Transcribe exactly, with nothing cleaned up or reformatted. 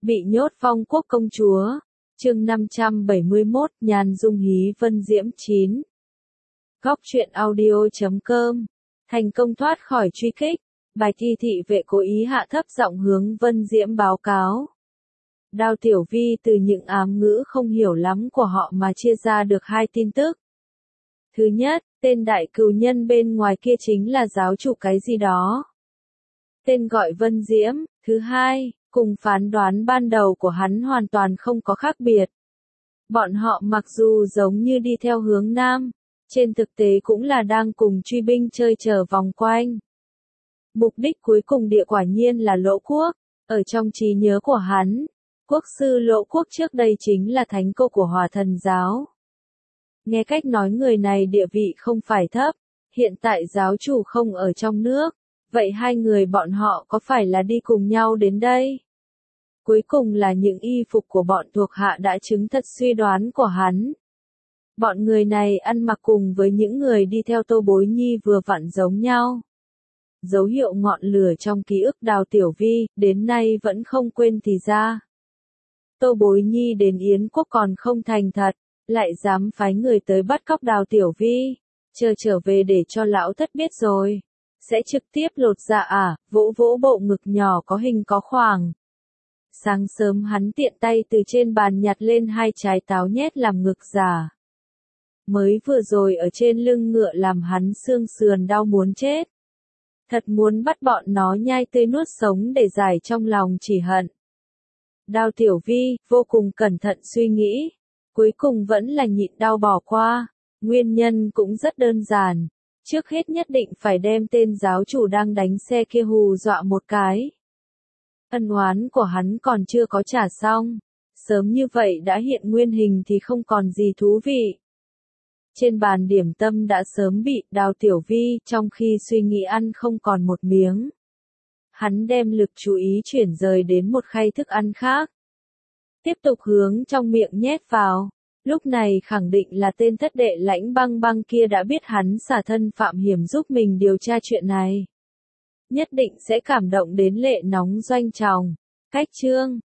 Bị nhốt phong quốc công chúa. Chương năm trăm bảy mươi mốt, Nhàn Dung Hí Vân Diễm chín. Góc truyện audio chấm com. Thành công thoát khỏi truy kích. Bạch y thị vệ cố ý hạ thấp giọng hướng Vân Diễm báo cáo. Đao Tiểu Vi từ những ám ngữ không hiểu lắm của họ mà chia ra được hai tin tức. Thứ nhất, tên đại cừu nhân bên ngoài kia chính là giáo chủ cái gì đó. Tên gọi Vân Diễm. Thứ hai, cùng phán đoán ban đầu của hắn hoàn toàn không có khác biệt. Bọn họ mặc dù giống như đi theo hướng Nam, trên thực tế cũng là đang cùng truy binh chơi chờ vòng quanh. Mục đích cuối cùng địa quả nhiên là Lỗ Quốc. Ở trong trí nhớ của hắn, quốc sư Lỗ Quốc trước đây chính là thánh cô của Hỏa Thần giáo. Nghe cách nói người này địa vị không phải thấp, hiện tại giáo chủ không ở trong nước, vậy hai người bọn họ có phải là đi cùng nhau đến đây? Cuối cùng là những y phục của bọn thuộc hạ đã chứng thật suy đoán của hắn. Bọn người này ăn mặc cùng với những người đi theo Tô Bối Nhi vừa vặn giống nhau. Dấu hiệu ngọn lửa trong ký ức Đào Tiểu Vi, đến nay vẫn không quên thì ra. Tô Bối Nhi đến Yến Quốc còn không thành thật, lại dám phái người tới bắt cóc Đào Tiểu Vi, chờ trở về để cho lão thất biết rồi, sẽ trực tiếp lột dạ à, vỗ vỗ bộ ngực nhỏ có hình có khoảng. Sáng sớm hắn tiện tay từ trên bàn nhặt lên hai trái táo nhét làm ngực giả. Mới vừa rồi ở trên lưng ngựa làm hắn xương sườn đau muốn chết. Thật muốn bắt bọn nó nhai tươi nuốt sống để giải trong lòng chỉ hận. Đào Tiểu Vi vô cùng cẩn thận suy nghĩ, cuối cùng vẫn là nhịn đau bỏ qua. Nguyên nhân cũng rất đơn giản, trước hết nhất định phải đem tên giáo chủ đang đánh xe kia hù dọa một cái. Ân oán của hắn còn chưa có trả xong, sớm như vậy đã hiện nguyên hình thì không còn gì thú vị. Trên bàn điểm tâm đã sớm bị Đào Tiểu Vi trong khi suy nghĩ ăn không còn một miếng. Hắn đem lực chú ý chuyển rời đến một khay thức ăn khác. Tiếp tục hướng trong miệng nhét vào. Lúc này khẳng định là tên thất đệ Lãnh Băng Băng kia đã biết hắn xả thân phạm hiểm giúp mình điều tra chuyện này. Nhất định sẽ cảm động đến lệ nóng doanh tròng. Cách chương